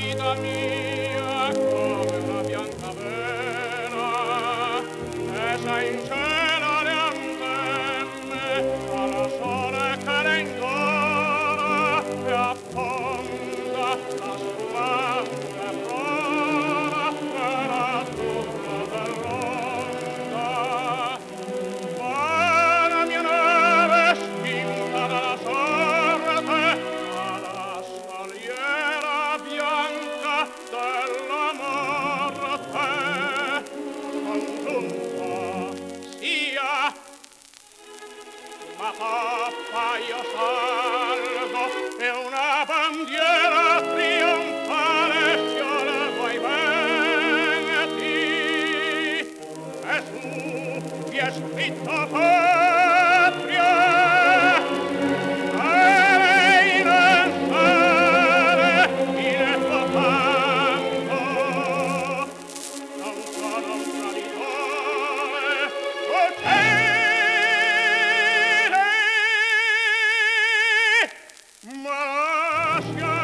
vita mia come una bianca vela, tesa in cielo le antenne, alla sole che le ingola e affonda la spumante prora nell'azzurro dell'onda. Ma la mia nave spinta dalla sorte alla saliera bianca della morte congiunta sia, ma pappa io salgo e una bandiera trionfale fiorgo ai venti e su vi è scritto patria e innalzare il tuo canto. Non sono un traditore, uccidi, ma lascia